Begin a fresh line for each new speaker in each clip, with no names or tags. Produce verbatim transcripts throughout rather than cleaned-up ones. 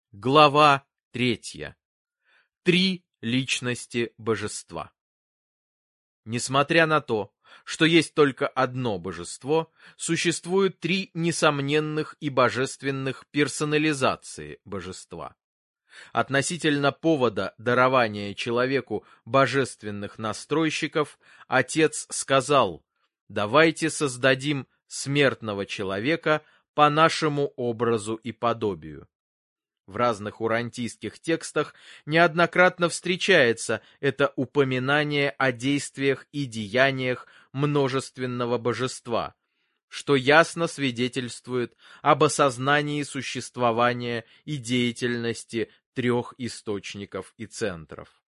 Глава третья. Три личности божества. Несмотря на то, что есть только одно божество, существуют три несомненных и божественных персонализации божества. Относительно повода дарования человеку божественных настройщиков, Отец сказал: «Давайте создадим смертного человека по нашему образу и подобию». В разных урантийских текстах неоднократно встречается это упоминание о действиях и деяниях множественного божества, что ясно свидетельствует об осознании существования и деятельности трех источников и центров.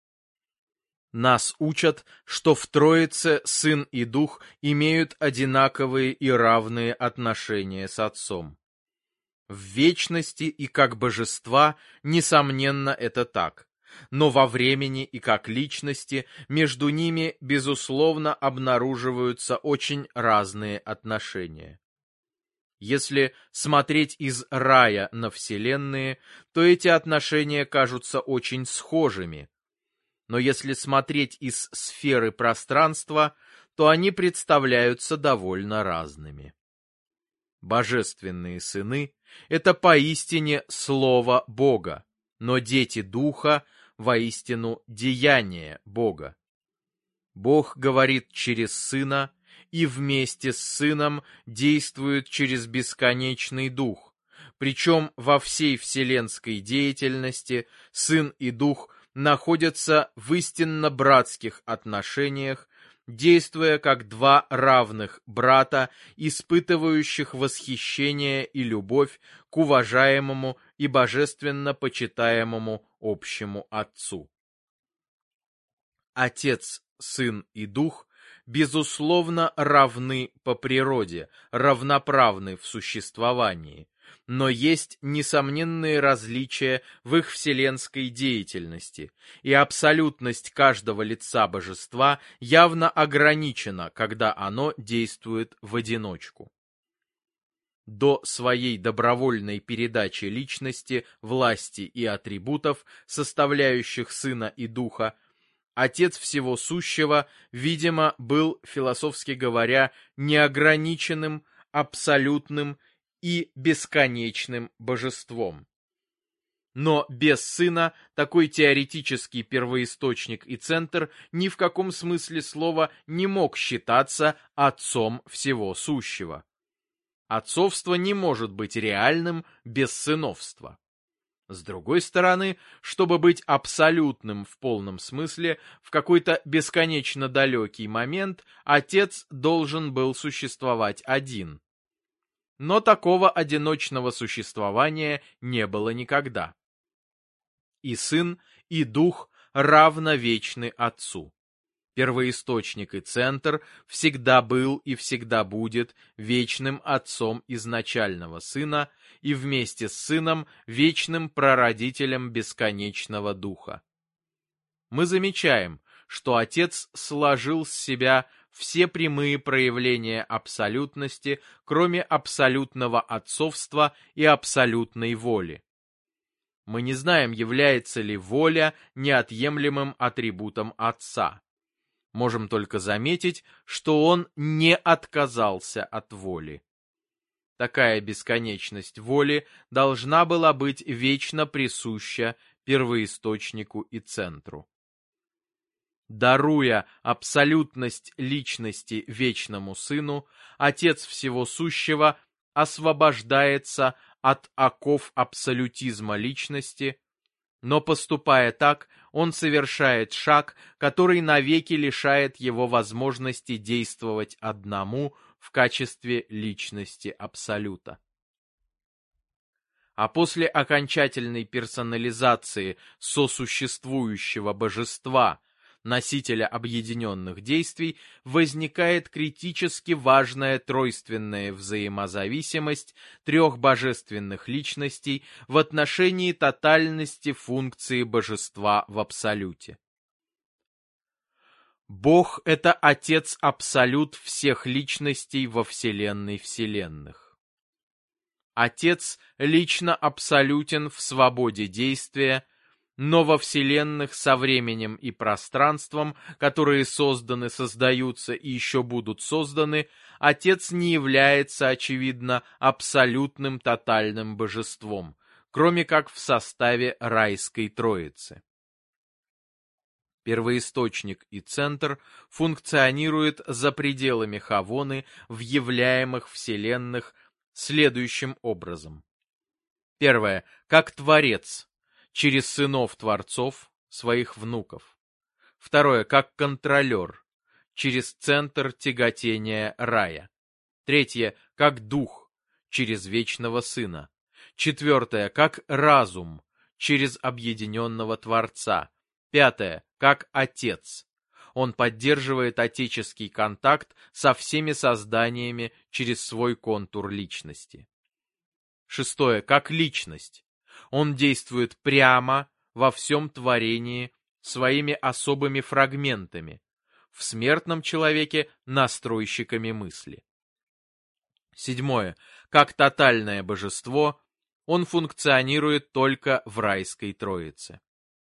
Нас учат, что в Троице Сын и Дух имеют одинаковые и равные отношения с Отцом. В вечности и как божества, несомненно, это так, но во времени и как личности между ними, безусловно, обнаруживаются очень разные отношения. Если смотреть из рая на вселенные, то эти отношения кажутся очень схожими, но если смотреть из сферы пространства, то они представляются довольно разными. Божественные сыны — это поистине Слово Бога, но дети Духа — воистину деяние Бога. Бог говорит через Сына и вместе с Сыном действует через бесконечный Дух, причем во всей вселенской деятельности Сын и Дух находятся в истинно братских отношениях, действуя как два равных брата, испытывающих восхищение и любовь к уважаемому и божественно почитаемому общему Отцу. Отец, Сын и Дух безусловно равны по природе, равноправны в существовании, но есть несомненные различия в их вселенской деятельности, и абсолютность каждого лица божества явно ограничена, когда оно действует в одиночку. До своей добровольной передачи личности, власти и атрибутов, составляющих Сына и Духа, Отец Всего Сущего, видимо, был, философски говоря, неограниченным, абсолютным и бесконечным божеством. Но без Сына такой теоретический первоисточник и центр ни в каком смысле слова не мог считаться Отцом Всего Сущего. Отцовство не может быть реальным без сыновства. С другой стороны, чтобы быть абсолютным в полном смысле, в какой-то бесконечно далекий момент Отец должен был существовать один. Но такого одиночного существования не было никогда. И Сын, и Дух равновечны Отцу. Первоисточник и центр всегда был и всегда будет вечным Отцом изначального Сына и вместе с Сыном вечным прародителем бесконечного Духа. Мы замечаем, что Отец сложил с себя все прямые проявления абсолютности, кроме абсолютного отцовства и абсолютной воли. Мы не знаем, является ли воля неотъемлемым атрибутом Отца. Можем только заметить, что он не отказался от воли. Такая бесконечность воли должна была быть вечно присуща первоисточнику и центру. Даруя абсолютность личности вечному Сыну, Отец Всего Сущего освобождается от оков абсолютизма личности, но, поступая так, он совершает шаг, который навеки лишает его возможности действовать одному в качестве личности Абсолюта. А после окончательной персонализации сосуществующего божества, носителя объединенных действий, возникает критически важная тройственная взаимозависимость трех божественных личностей в отношении тотальности функции божества в абсолюте. Бог — это Отец-Абсолют всех личностей во Вселенной вселенных. Отец лично абсолютен в свободе действия, но во вселенных со временем и пространством, которые созданы, создаются и еще будут созданы, Отец не является, очевидно, абсолютным тотальным божеством, кроме как в составе райской троицы. Первоисточник и центр функционируют за пределами Хавоны в являемых вселенных следующим образом. Первое. Как Творец, через сынов Творцов, своих внуков. Второе. Как контролер, через центр тяготения рая. Третье. Как Дух, через Вечного Сына. Четвертое. Как разум, через объединенного Творца. Пятое. Как Отец. Он поддерживает отеческий контакт со всеми созданиями через свой контур личности. Шестое. Как Личность. Он действует прямо во всем творении своими особыми фрагментами, в смертном человеке настройщиками мысли. Седьмое. Как тотальное божество, он функционирует только в райской троице.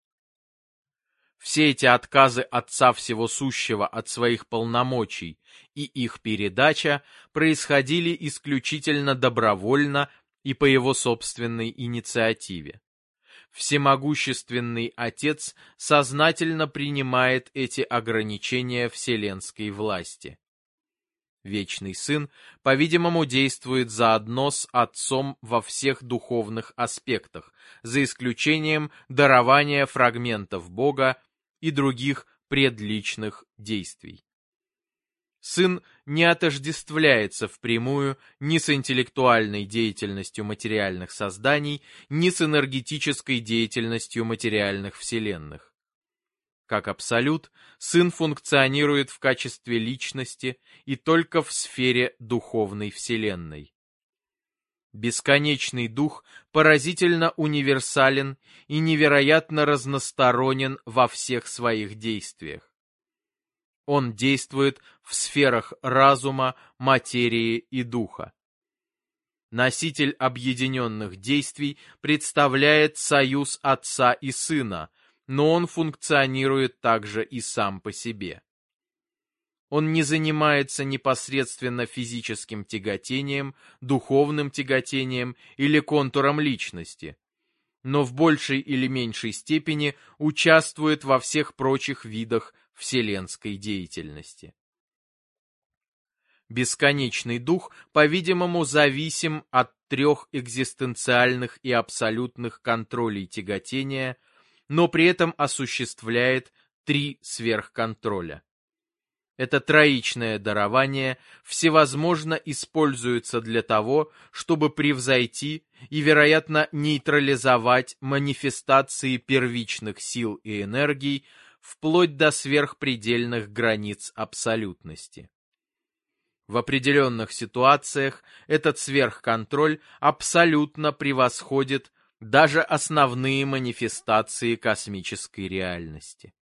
Все эти отказы Отца Всего Сущего от своих полномочий и их передача происходили исключительно добровольно и по его собственной инициативе. Всемогущественный Отец сознательно принимает эти ограничения вселенской власти. Вечный Сын, по-видимому, действует заодно с Отцом во всех духовных аспектах, за исключением дарования фрагментов Бога и других предличных действий. Сын не отождествляется впрямую ни с интеллектуальной деятельностью материальных созданий, ни с энергетической деятельностью материальных вселенных. Как абсолют, Сын функционирует в качестве личности и только в сфере духовной вселенной. Бесконечный Дух поразительно универсален и невероятно разносторонен во всех своих действиях. Он действует в сферах разума, материи и духа. Носитель объединенных действий представляет союз Отца и Сына, но он функционирует также и сам по себе. Он не занимается непосредственно физическим тяготением, духовным тяготением или контуром личности, но в большей или меньшей степени участвует во всех прочих видах вселенской деятельности. Бесконечный Дух, по-видимому, зависим от трех экзистенциальных и абсолютных контролей тяготения, но при этом осуществляет три сверхконтроля. Это троичное дарование всевозможно используется для того, чтобы превзойти и, вероятно, нейтрализовать манифестации первичных сил и энергий вплоть до сверхпредельных границ абсолютности. В определенных ситуациях этот сверхконтроль абсолютно превосходит даже основные манифестации космической реальности.